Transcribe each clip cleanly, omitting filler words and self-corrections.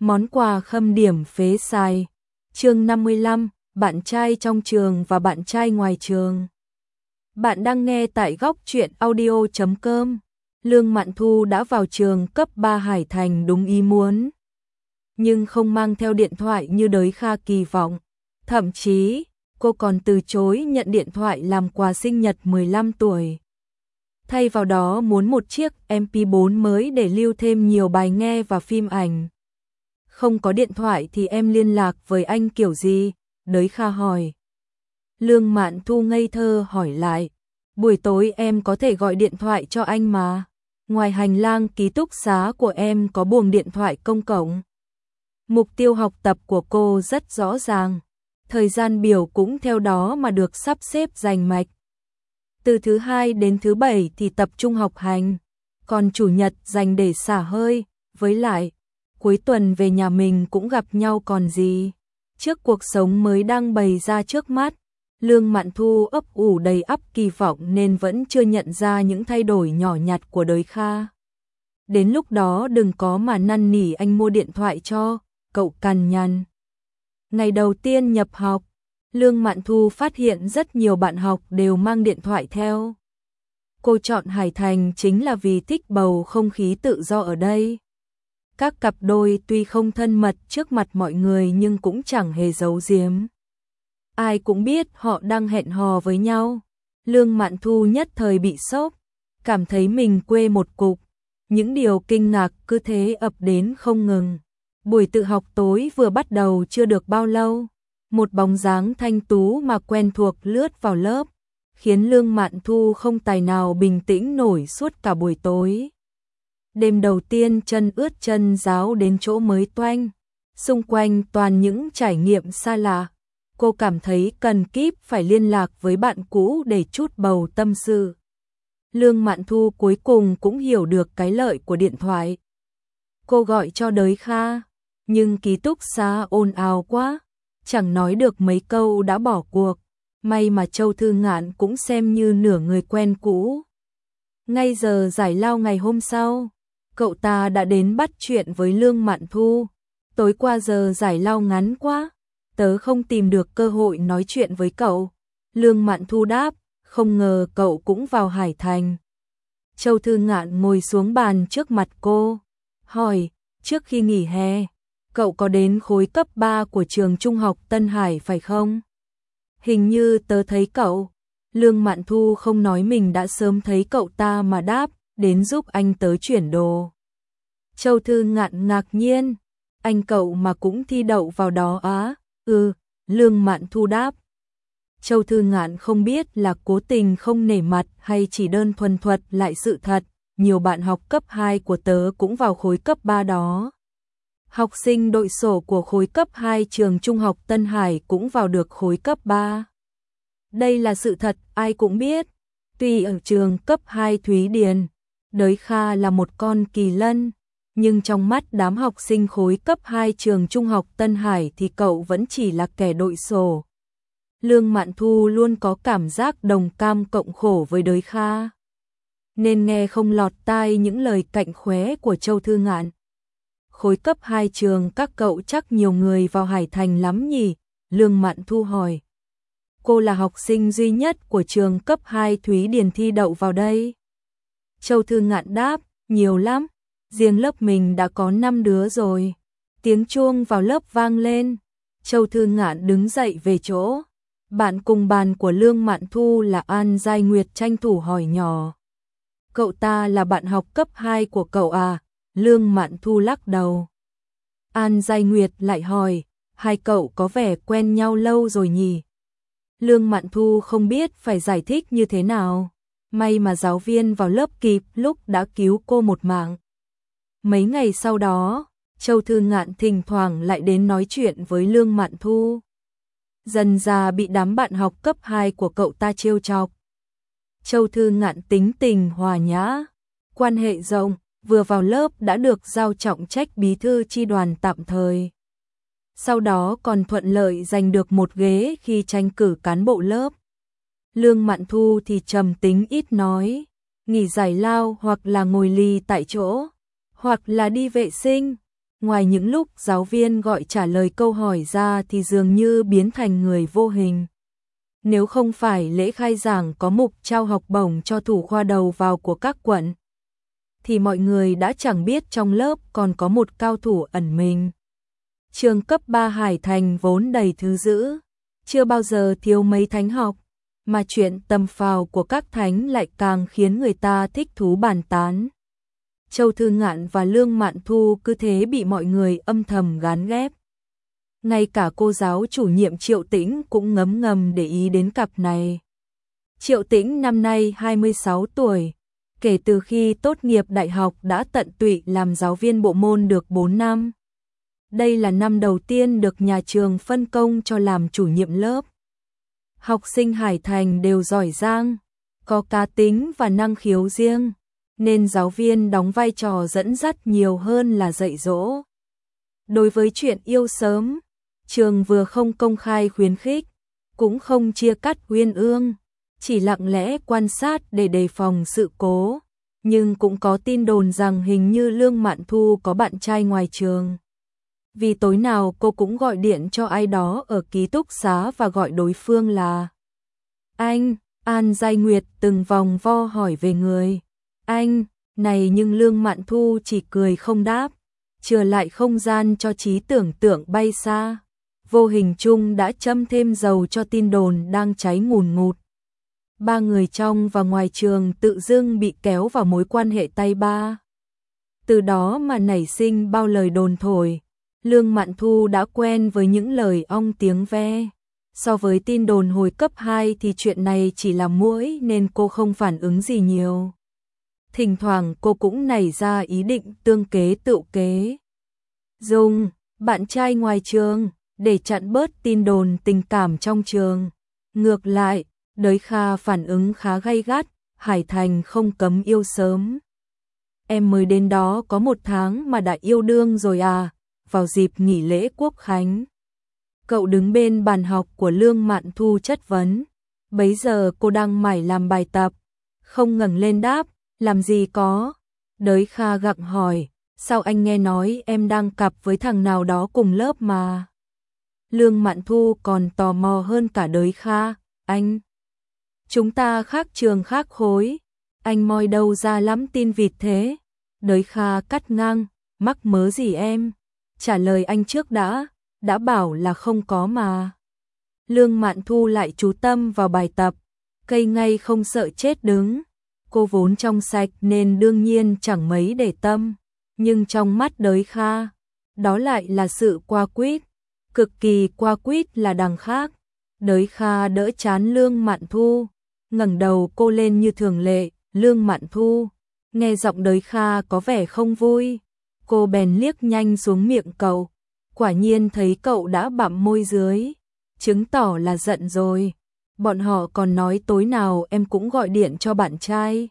Món quà khâm điểm phế sai. Chương 55, bạn trai trong trường và bạn trai ngoài trường. Bạn đang nghe tại góc truyện audio.com. Lương Mạn Thu đã vào trường cấp 3 Hải Thành đúng ý muốn, nhưng không mang theo điện thoại như Đới Kha kỳ vọng. Thậm chí, cô còn từ chối nhận điện thoại làm quà sinh nhật 15 tuổi. Thay vào đó muốn một chiếc MP4 mới để lưu thêm nhiều bài nghe và phim ảnh. Không có điện thoại thì em liên lạc với anh kiểu gì? Đới Kha hỏi. Lương Mạn Thu ngây thơ hỏi lại. Buổi tối em có thể gọi điện thoại cho anh mà. Ngoài hành lang ký túc xá của em có buồng điện thoại công cộng. Mục tiêu học tập của cô rất rõ ràng. Thời gian biểu cũng theo đó mà được sắp xếp rành mạch. Từ thứ hai đến thứ bảy thì tập trung học hành, còn chủ nhật dành để xả hơi, với lại cuối tuần về nhà mình cũng gặp nhau còn gì. Trước cuộc sống mới đang bày ra trước mắt, Lương Mạn Thu ấp ủ đầy ắp kỳ vọng nên vẫn chưa nhận ra những thay đổi nhỏ nhặt của Đới Kha. Đến lúc đó đừng có mà năn nỉ anh mua điện thoại cho, cậu cằn nhằn. Ngày đầu tiên nhập học, Lương Mạn Thu phát hiện rất nhiều bạn học đều mang điện thoại theo. Cô chọn Hải Thành chính là vì thích bầu không khí tự do ở đây. Các cặp đôi tuy không thân mật trước mặt mọi người nhưng cũng chẳng hề giấu giếm. Ai cũng biết họ đang hẹn hò với nhau. Lương Mạn Thu nhất thời bị sốc, cảm thấy mình quê một cục. Những điều kinh ngạc cứ thế ập đến không ngừng. Buổi tự học tối vừa bắt đầu chưa được bao lâu, một bóng dáng thanh tú mà quen thuộc lướt vào lớp, khiến Lương Mạn Thu không tài nào bình tĩnh nổi suốt cả buổi tối. Đêm đầu tiên chân ướt chân ráo đến chỗ mới toanh, xung quanh toàn những trải nghiệm xa lạ. Cô cảm thấy cần kíp phải liên lạc với bạn cũ để trút bầu tâm sự. Lương Mạn Thu cuối cùng cũng hiểu được cái lợi của điện thoại. Cô gọi cho Đới Kha, nhưng ký túc xá ồn ào quá, chẳng nói được mấy câu đã bỏ cuộc. May mà Châu Thư Ngạn cũng xem như nửa người quen cũ. Ngay giờ giải lao ngày hôm sau, cậu ta đã đến bắt chuyện với Lương Mạn Thu. Tối qua giờ giải lao ngắn quá, tớ không tìm được cơ hội nói chuyện với cậu. Lương Mạn Thu đáp, không ngờ cậu cũng vào Hải Thành. Châu Thư Ngạn ngồi xuống bàn trước mặt cô, hỏi, trước khi nghỉ hè, cậu có đến khối cấp 3 của trường trung học Tân Hải phải không? Hình như tớ thấy cậu. Lương Mạn Thu không nói mình đã sớm thấy cậu ta mà đáp, đến giúp anh tớ chuyển đồ. Châu Thư Ngạn ngạc nhiên, anh cậu mà cũng thi đậu vào đó á? Lương Mạn Thu đáp. Châu Thư Ngạn không biết là cố tình không nể mặt hay chỉ đơn thuần thuật lại sự thật, nhiều bạn học cấp 2 của tớ cũng vào khối cấp 3 đó. Học sinh đội sổ của khối cấp 2 trường trung học Tân Hải cũng vào được khối cấp 3. Đây là sự thật, ai cũng biết. Tuy ở trường cấp 2 Thúy Điền, Đới Kha là một con kỳ lân, nhưng trong mắt đám học sinh khối cấp 2 trường trung học Tân Hải thì cậu vẫn chỉ là kẻ đội sổ. Lương Mạn Thu luôn có cảm giác đồng cam cộng khổ với Đới Kha, nên nghe không lọt tai những lời cạnh khóe của Châu Thư Ngạn. Khối cấp 2 trường các cậu chắc nhiều người vào Hải Thành lắm nhỉ? Lương Mạn Thu hỏi. Cô là học sinh duy nhất của trường cấp 2 Thúy Điền thi đậu vào đây. Châu Thư Ngạn đáp, nhiều lắm, riêng lớp mình đã có 5 đứa rồi. Tiếng chuông vào lớp vang lên, Châu Thư Ngạn đứng dậy về chỗ. Bạn cùng bàn của Lương Mạn Thu là An Giai Nguyệt tranh thủ hỏi nhỏ. Cậu ta là bạn học cấp 2 của cậu à? Lương Mạn Thu lắc đầu. An Giai Nguyệt lại hỏi, hai cậu có vẻ quen nhau lâu rồi nhỉ? Lương Mạn Thu không biết phải giải thích như thế nào. May mà giáo viên vào lớp kịp lúc đã cứu cô một mạng. Mấy ngày sau đó, Châu Thư Ngạn thỉnh thoảng lại đến nói chuyện với Lương Mạn Thu. Dần dà bị đám bạn học cấp 2 của cậu ta trêu chọc. Châu Thư Ngạn tính tình hòa nhã, quan hệ rộng, vừa vào lớp đã được giao trọng trách bí thư chi đoàn tạm thời. Sau đó còn thuận lợi giành được một ghế khi tranh cử cán bộ lớp. Lương Mạn Thu thì trầm tính ít nói, nghỉ giải lao hoặc là ngồi lì tại chỗ, hoặc là đi vệ sinh. ngoài những lúc giáo viên gọi trả lời câu hỏi ra thì dường như biến thành người vô hình. Nếu không phải lễ khai giảng có mục trao học bổng cho thủ khoa đầu vào của các quận, thì mọi người đã chẳng biết trong lớp còn có một cao thủ ẩn mình. Trường cấp 3 Hải Thành vốn đầy thứ dữ, chưa bao giờ thiếu mấy thánh học, mà chuyện tầm phào của các thánh lại càng khiến người ta thích thú bàn tán. Châu Thư Ngạn và Lương Mạn Thu cứ thế bị mọi người âm thầm gán ghép. Ngay cả cô giáo chủ nhiệm Triệu Tĩnh cũng ngấm ngầm để ý đến cặp này. Triệu Tĩnh năm nay 26 tuổi, kể từ khi tốt nghiệp đại học đã tận tụy làm giáo viên bộ môn được 4 năm. Đây là năm đầu tiên được nhà trường phân công cho làm chủ nhiệm lớp. Học sinh Hải Thành đều giỏi giang, có cá tính và năng khiếu riêng, nên giáo viên đóng vai trò dẫn dắt nhiều hơn là dạy dỗ. Đối với chuyện yêu sớm, trường vừa không công khai khuyến khích, cũng không chia cắt uyên ương, chỉ lặng lẽ quan sát để đề phòng sự cố, nhưng cũng có tin đồn rằng hình như Lương Mạn Thu có bạn trai ngoài trường. Vì tối nào cô cũng gọi điện cho ai đó ở ký túc xá và gọi đối phương là anh. An Giai Nguyệt từng vòng vo hỏi về người anh này, nhưng Lương Mạn Thu chỉ cười không đáp, chừa lại không gian cho trí tưởng tượng bay xa. Vô hình chung đã châm thêm dầu cho tin đồn đang cháy ngùn ngụt. Ba người trong và ngoài trường tự dưng bị kéo vào mối quan hệ tay ba. Từ đó mà nảy sinh bao lời đồn thổi. Lương Mạn Thu đã quen với những lời ong tiếng ve. So với tin đồn hồi cấp 2 thì chuyện này chỉ là muỗi nên cô không phản ứng gì nhiều. Thỉnh thoảng cô cũng nảy ra ý định tương kế tựu kế, dùng bạn trai ngoài trường để chặn bớt tin đồn tình cảm trong trường. Ngược lại, Đới Kha phản ứng khá gay gắt, Hải Thành không cấm yêu sớm. Em mới đến đó có 1 tháng mà đã yêu đương rồi à? Vào dịp nghỉ lễ Quốc Khánh, cậu đứng bên bàn học của Lương Mạn Thu chất vấn. Bấy giờ cô đang mải làm bài tập, không ngẩng lên đáp, làm gì có. Đới Kha gặng hỏi, sao anh nghe nói em đang cặp với thằng nào đó cùng lớp mà. Lương Mạn Thu còn tò mò hơn cả Đới Kha, anh. Chúng ta khác trường khác khối, anh moi đâu ra lắm tin vịt thế. Đới Kha cắt ngang, mắc mớ gì em, trả lời anh trước đã bảo là không có mà. Lương Mạn Thu lại chú tâm vào bài tập, cây ngay không sợ chết đứng. Cô vốn trong sạch nên đương nhiên chẳng mấy để tâm, nhưng trong mắt Đới Kha, đó lại là sự qua quýt, cực kỳ qua quýt là đằng khác. Đới Kha đỡ chán Lương Mạn Thu, ngẩng đầu cô lên như thường lệ. Lương Mạn Thu nghe giọng Đới Kha có vẻ không vui, cô bèn liếc nhanh xuống miệng cậu, quả nhiên thấy cậu đã bặm môi dưới, chứng tỏ là giận rồi. Bọn họ còn nói tối nào em cũng gọi điện cho bạn trai.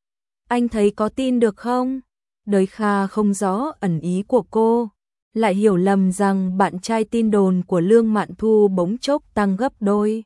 Anh thấy có tin được không? Đới Kha không rõ ẩn ý của cô, lại hiểu lầm rằng bạn trai tin đồn của Lương Mạn Thu bỗng chốc tăng gấp đôi,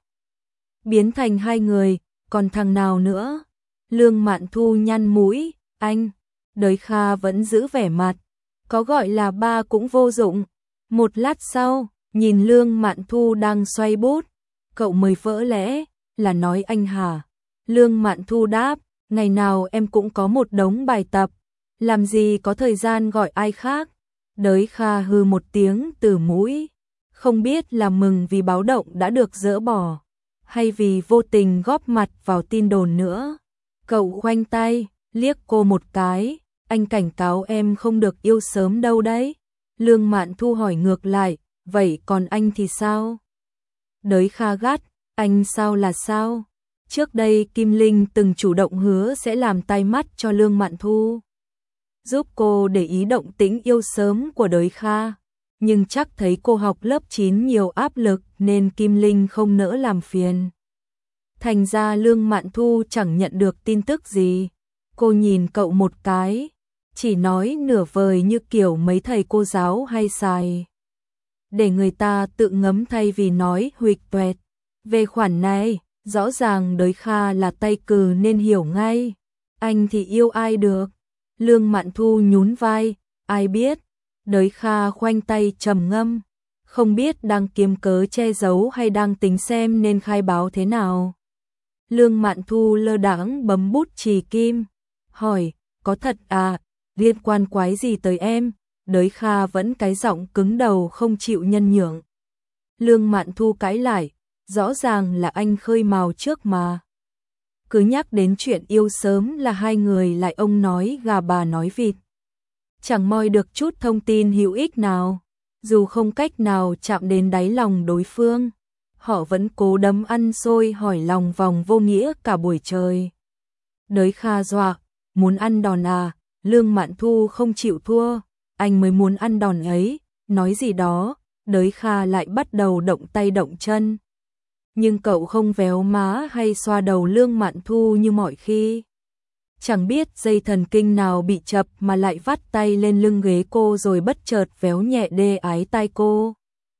biến thành 2 người, còn thằng nào nữa? Lương Mạn Thu nhăn mũi, anh. Đới Kha vẫn giữ vẻ mặt, có gọi là ba cũng vô dụng. Một lát sau, nhìn Lương Mạn Thu đang xoay bút, cậu mới vỡ lẽ, là nói anh hả? Lương Mạn Thu đáp, ngày nào em cũng có một đống bài tập, làm gì có thời gian gọi ai khác. Đới Kha hừ một tiếng từ mũi, không biết là mừng vì báo động đã được dỡ bỏ, hay vì vô tình góp mặt vào tin đồn nữa. Cậu khoanh tay, liếc cô một cái, anh cảnh cáo em không được yêu sớm đâu đấy. Lương Mạn Thu hỏi ngược lại, vậy còn anh thì sao? Đới Kha gắt, anh sao là sao? Trước đây Kim Linh từng chủ động hứa sẽ làm tai mắt cho Lương Mạn Thu, giúp cô để ý động tĩnh yêu sớm của Đới Kha, nhưng chắc thấy cô học lớp 9 nhiều áp lực nên Kim Linh không nỡ làm phiền. Thành ra Lương Mạn Thu chẳng nhận được tin tức gì. Cô nhìn cậu một cái, chỉ nói nửa vời như kiểu mấy thầy cô giáo hay xài, để người ta tự ngấm thay vì nói huỵch toẹt. Về khoản này, rõ ràng Đới Kha là tay cừ nên hiểu ngay. Anh thì yêu ai được? Lương Mạn Thu nhún vai, ai biết. Đới Kha khoanh tay trầm ngâm, không biết đang kiếm cớ che giấu hay đang tính xem nên khai báo thế nào. Lương Mạn Thu lơ đãng bấm bút chì kim, hỏi, có thật à, liên quan quái gì tới em? Đới Kha vẫn cái giọng cứng đầu không chịu nhân nhượng. Lương Mạn Thu cãi lại, rõ ràng là anh khơi mào trước mà. Cứ nhắc đến chuyện yêu sớm là hai người lại ông nói gà bà nói vịt. Chẳng moi được chút thông tin hữu ích nào, dù không cách nào chạm đến đáy lòng đối phương. Họ vẫn cố đấm ăn xôi hỏi lòng vòng vô nghĩa cả buổi trời. Đới Kha dọa, muốn ăn đòn à? Lương Mạn Thu không chịu thua, anh mới muốn ăn đòn ấy, nói gì đó. Đới Kha lại bắt đầu động tay động chân. Nhưng cậu không véo má hay xoa đầu Lương Mạn Thu như mọi khi. Chẳng biết dây thần kinh nào bị chập mà lại vắt tay lên lưng ghế cô rồi bất chợt véo nhẹ đê ái tay cô.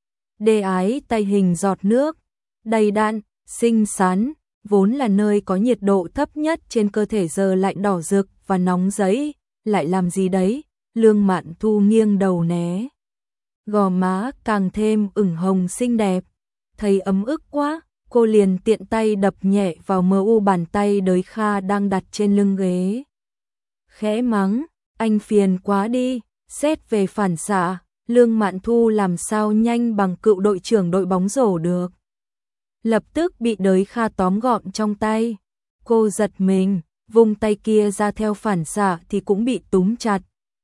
Đê ái tay hình giọt nước, đầy đặn, xinh xắn, vốn là nơi có nhiệt độ thấp nhất trên cơ thể giờ lại đỏ rực và nóng rẫy, lại làm gì đấy? Lương Mạn Thu nghiêng đầu né. Gò má càng thêm ửng hồng xinh đẹp, thấy ấm ức quá, cô liền tiện tay đập nhẹ vào mờ u bàn tay Đới Kha đang đặt trên lưng ghế. Khẽ mắng, anh phiền quá đi, xét về phản xạ, Lương Mạn Thu làm sao nhanh bằng cựu đội trưởng đội bóng rổ được. Lập tức bị Đới Kha tóm gọn trong tay, cô giật mình, vung tay kia ra theo phản xạ thì cũng bị túm chặt.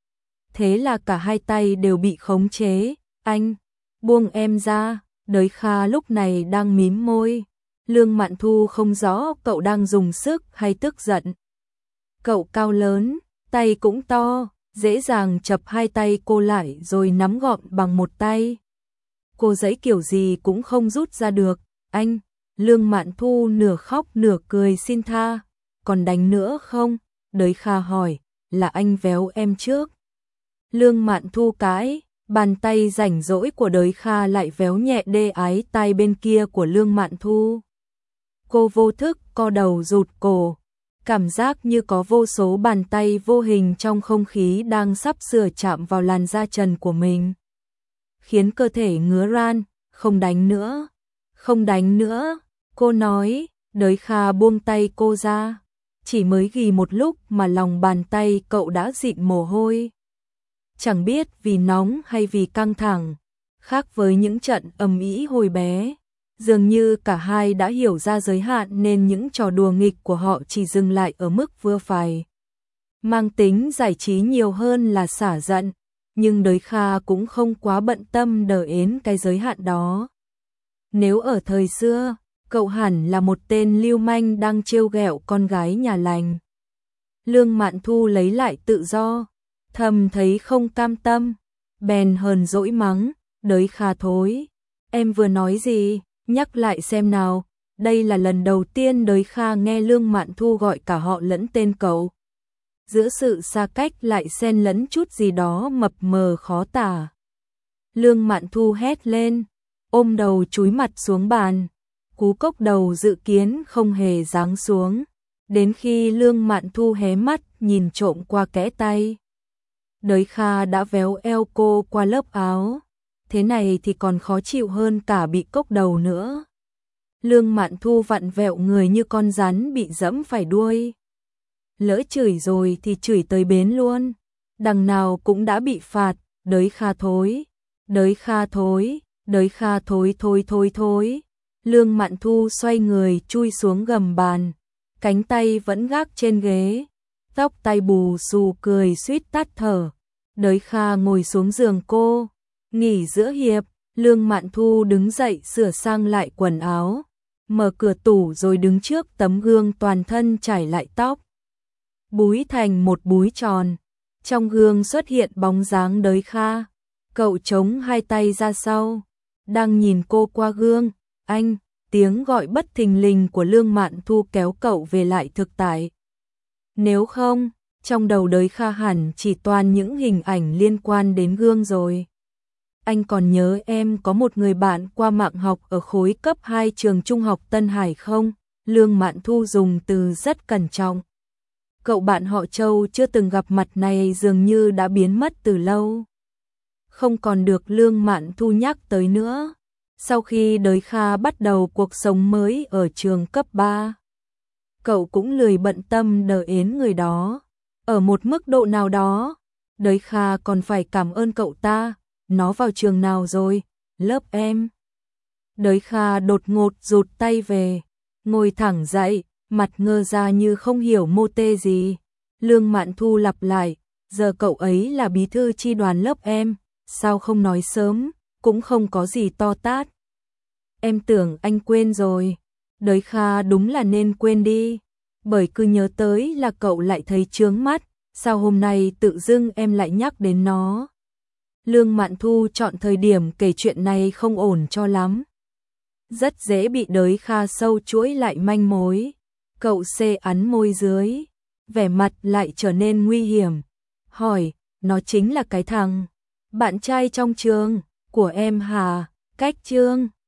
Thế là cả hai tay đều bị khống chế, anh, buông em ra. Đới Kha lúc này đang mím môi, Lương Mạn Thu không rõ cậu đang dùng sức hay tức giận. Cậu cao lớn, tay cũng to, dễ dàng chập hai tay cô lại rồi nắm gọn bằng một tay. Cô giãy kiểu gì cũng không rút ra được, anh. Lương Mạn Thu nửa khóc nửa cười xin tha, còn đánh nữa không? Đới Kha hỏi, là anh véo em trước. Lương Mạn Thu cãi. Bàn tay rảnh rỗi của Đới Kha lại véo nhẹ đê ái tay bên kia của Lương Mạn Thu. Cô vô thức co đầu rụt cổ, cảm giác như có vô số bàn tay vô hình trong không khí đang sắp sửa chạm vào làn da trần của mình. Khiến cơ thể ngứa ran, không đánh nữa, không đánh nữa, cô nói. Đới Kha buông tay cô ra, chỉ mới ghì một lúc mà lòng bàn tay cậu đã dịn mồ hôi. Chẳng biết vì nóng hay vì căng thẳng, khác với những trận ầm ĩ hồi bé, dường như cả hai đã hiểu ra giới hạn nên những trò đùa nghịch của họ chỉ dừng lại ở mức vừa phải. Mang tính giải trí nhiều hơn là xả giận, nhưng Đới Kha cũng không quá bận tâm đờ ến cái giới hạn đó. Nếu ở thời xưa, cậu hẳn là một tên lưu manh đang trêu ghẹo con gái nhà lành. Lương Mạn Thu lấy lại tự do, thầm thấy không cam tâm, bèn hờn dỗi mắng, Đới Kha thối. Em vừa nói gì, nhắc lại xem nào. Đây là lần đầu tiên Đới Kha nghe Lương Mạn Thu gọi cả họ lẫn tên cậu. Giữa sự xa cách lại xen lẫn chút gì đó mập mờ khó tả. Lương Mạn Thu hét lên, ôm đầu chúi mặt xuống bàn. Cú cốc đầu dự kiến không hề giáng xuống, đến khi Lương Mạn Thu hé mắt nhìn trộm qua kẽ tay. Đới Kha đã véo eo cô qua lớp áo, thế này thì còn khó chịu hơn cả bị cốc đầu nữa. Lương Mạn Thu vặn vẹo người như con rắn bị dẫm phải đuôi. Lỡ chửi rồi thì chửi tới bến luôn, đằng nào cũng đã bị phạt. Đới Kha thối, Đới Kha thối, Đới Kha thối thôi thôi thôi. Lương Mạn Thu xoay người chui xuống gầm bàn, cánh tay vẫn gác trên ghế, tóc tai bù xù cười suýt tắt thở. Đới Kha ngồi xuống giường cô, nghỉ giữa hiệp. Lương Mạn Thu đứng dậy sửa sang lại quần áo, mở cửa tủ rồi đứng trước tấm gương toàn thân chải lại tóc, búi thành một búi tròn. Trong gương xuất hiện bóng dáng Đới Kha, cậu chống hai tay ra sau, đang nhìn cô qua gương. Anh, tiếng gọi bất thình lình của Lương Mạn Thu kéo cậu về lại thực tại. Nếu không, trong đầu Đới Kha hẳn chỉ toàn những hình ảnh liên quan đến gương rồi. Anh còn nhớ em có một người bạn qua mạng học ở khối cấp 2 trường trung học Tân Hải không? Lương Mạn Thu dùng từ rất cẩn trọng. Cậu bạn họ Châu chưa từng gặp mặt này dường như đã biến mất từ lâu. không còn được Lương Mạn Thu nhắc tới nữa. Sau khi Đới Kha bắt đầu cuộc sống mới ở trường cấp 3, cậu cũng lười bận tâm đờ ến người đó. Ở một mức độ nào đó, Đới Kha còn phải cảm ơn cậu ta. Nó vào trường nào rồi? Lớp em. Đới Kha đột ngột rụt tay về, ngồi thẳng dậy, mặt ngơ ra như không hiểu mô tê gì. Lương Mạn Thu lặp lại, giờ cậu ấy là bí thư chi đoàn lớp em, sao không nói sớm, cũng không có gì to tát. Em tưởng anh quên rồi. Đới Kha đúng là nên quên đi, bởi cứ nhớ tới là cậu lại thấy chướng mắt, sao hôm nay tự dưng em lại nhắc đến nó. Lương Mạn Thu chọn thời điểm kể chuyện này không ổn cho lắm. Rất dễ bị Đới Kha sâu chuỗi lại manh mối. Cậu xê ắn môi dưới, vẻ mặt lại trở nên nguy hiểm. Hỏi, nó chính là cái thằng bạn trai trong trường của em hả? Cách Trương